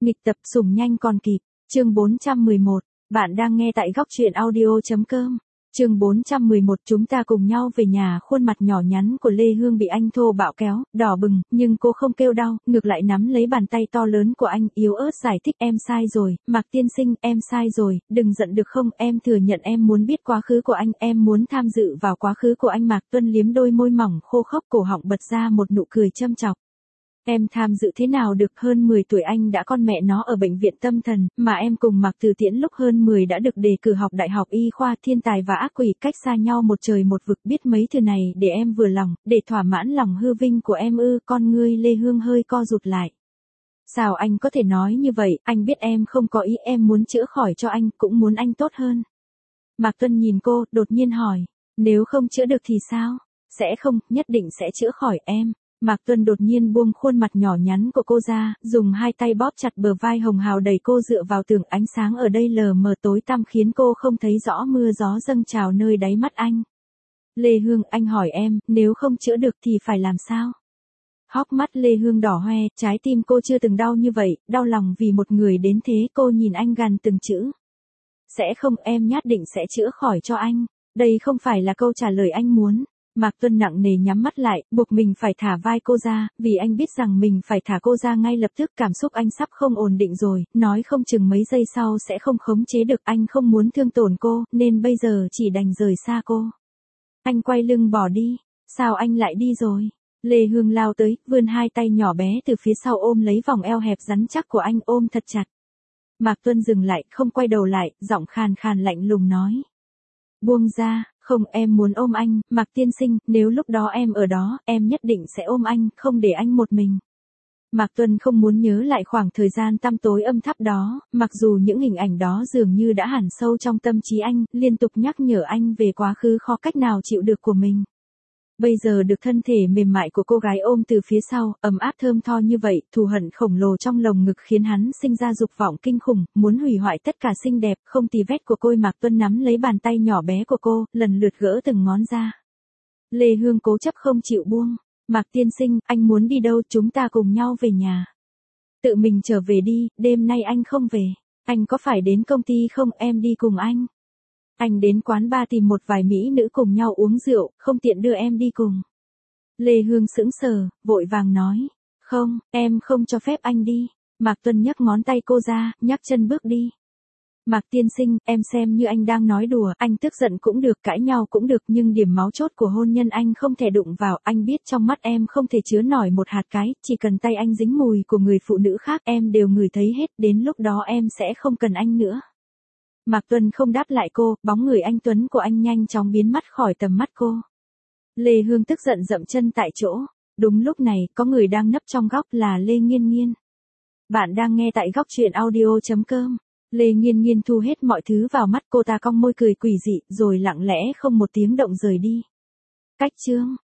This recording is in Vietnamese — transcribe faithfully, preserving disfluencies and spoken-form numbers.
Nghịch tập sủng nhanh còn kịp, chương bốn trăm mười một, bạn đang nghe tại góc truyện audio.com. Chương bốn trăm mười một chúng ta cùng nhau về nhà. Khuôn mặt nhỏ nhắn của Lê Hương bị anh thô bạo kéo, đỏ bừng, nhưng cô không kêu đau, ngược lại nắm lấy bàn tay to lớn của anh, yếu ớt giải thích em sai rồi, Mạc tiên sinh, em sai rồi, đừng giận được không, em thừa nhận em muốn biết quá khứ của anh, em muốn tham dự vào quá khứ của anh. Mạc Tuân liếm đôi môi mỏng khô khốc, cổ họng bật ra một nụ cười châm chọc. Em tham dự thế nào được, hơn mười tuổi anh đã con mẹ nó ở bệnh viện tâm thần, mà em cùng Mạc Từ Tiễn lúc hơn mười đã được đề cử học đại học y khoa. Thiên tài và ác quỷ cách xa nhau một trời một vực, biết mấy thứ này để em vừa lòng, để thỏa mãn lòng hư vinh của em ư? Con ngươi Lê Hương hơi co rụt lại. Sao anh có thể nói như vậy, anh biết em không có ý, em muốn chữa khỏi cho anh, cũng muốn anh tốt hơn. Mạc Tuân nhìn cô, đột nhiên hỏi, nếu không chữa được thì sao? Sẽ không, nhất định sẽ chữa khỏi em. Mạc Tuân đột nhiên buông khuôn mặt nhỏ nhắn của cô ra, dùng hai tay bóp chặt bờ vai hồng hào đẩy cô dựa vào tường. Ánh sáng ở đây lờ mờ tối tăm khiến cô không thấy rõ mưa gió dâng trào nơi đáy mắt anh. Lê Hương, anh hỏi em, nếu không chữa được thì phải làm sao? Hốc mắt Lê Hương đỏ hoe, trái tim cô chưa từng đau như vậy, đau lòng vì một người đến thế. Cô nhìn anh gằn từng chữ. Sẽ không, em nhất định sẽ chữa khỏi cho anh. Đây không phải là câu trả lời anh muốn. Mạc Tuân nặng nề nhắm mắt lại, buộc mình phải thả vai cô ra, vì anh biết rằng mình phải thả cô ra ngay lập tức. Cảm xúc anh sắp không ổn định rồi, nói không chừng mấy giây sau sẽ không khống chế được. Anh không muốn thương tổn cô, nên bây giờ chỉ đành rời xa cô. Anh quay lưng bỏ đi. Sao anh lại đi rồi? Lê Hương lao tới, vươn hai tay nhỏ bé từ phía sau ôm lấy vòng eo hẹp rắn chắc của anh, ôm thật chặt. Mạc Tuân dừng lại, không quay đầu lại, giọng khàn khàn lạnh lùng nói. Buông ra. Không, em muốn ôm anh, Mạc tiên sinh, nếu lúc đó em ở đó, em nhất định sẽ ôm anh, không để anh một mình. Mạc Tuân không muốn nhớ lại khoảng thời gian tăm tối âm thấp đó, mặc dù những hình ảnh đó dường như đã hằn sâu trong tâm trí anh, liên tục nhắc nhở anh về quá khứ khó cách nào chịu được của mình. Bây giờ được thân thể mềm mại của cô gái ôm từ phía sau, ấm áp thơm tho như vậy, thù hận khổng lồ trong lồng ngực khiến hắn sinh ra dục vọng kinh khủng, muốn hủy hoại tất cả xinh đẹp, không tì vết của cô. Mạc Tuân nắm lấy bàn tay nhỏ bé của cô, lần lượt gỡ từng ngón ra. Lê Hương cố chấp không chịu buông. Mạc tiên sinh, anh muốn đi đâu, chúng ta cùng nhau về nhà. Tự mình trở về đi, đêm nay anh không về. Anh có phải đến công ty không, em đi cùng anh. Anh đến quán bar tìm một vài mỹ nữ cùng nhau uống rượu, không tiện đưa em đi cùng. Lê Hương sững sờ, vội vàng nói. Không, em không cho phép anh đi. Mạc Tuân nhấc ngón tay cô ra, nhấc chân bước đi. Mạc tiên sinh, em xem như anh đang nói đùa, anh tức giận cũng được, cãi nhau cũng được, nhưng điểm máu chốt của hôn nhân anh không thể đụng vào. Anh biết trong mắt em không thể chứa nổi một hạt cái, chỉ cần tay anh dính mùi của người phụ nữ khác em đều ngửi thấy hết, đến lúc đó em sẽ không cần anh nữa. Mạc Tuân không đáp lại cô, bóng người anh tuấn của anh nhanh chóng biến mất khỏi tầm mắt cô. Lê Hương tức giận dậm chân tại chỗ. Đúng lúc này, có người đang nấp trong góc, là Lê Nghiên Nghiên. Bạn đang nghe tại góc truyện audio.com. Lê Nghiên Nghiên thu hết mọi thứ vào mắt, cô ta cong môi cười quỷ dị, rồi lặng lẽ không một tiếng động rời đi. Cách chương.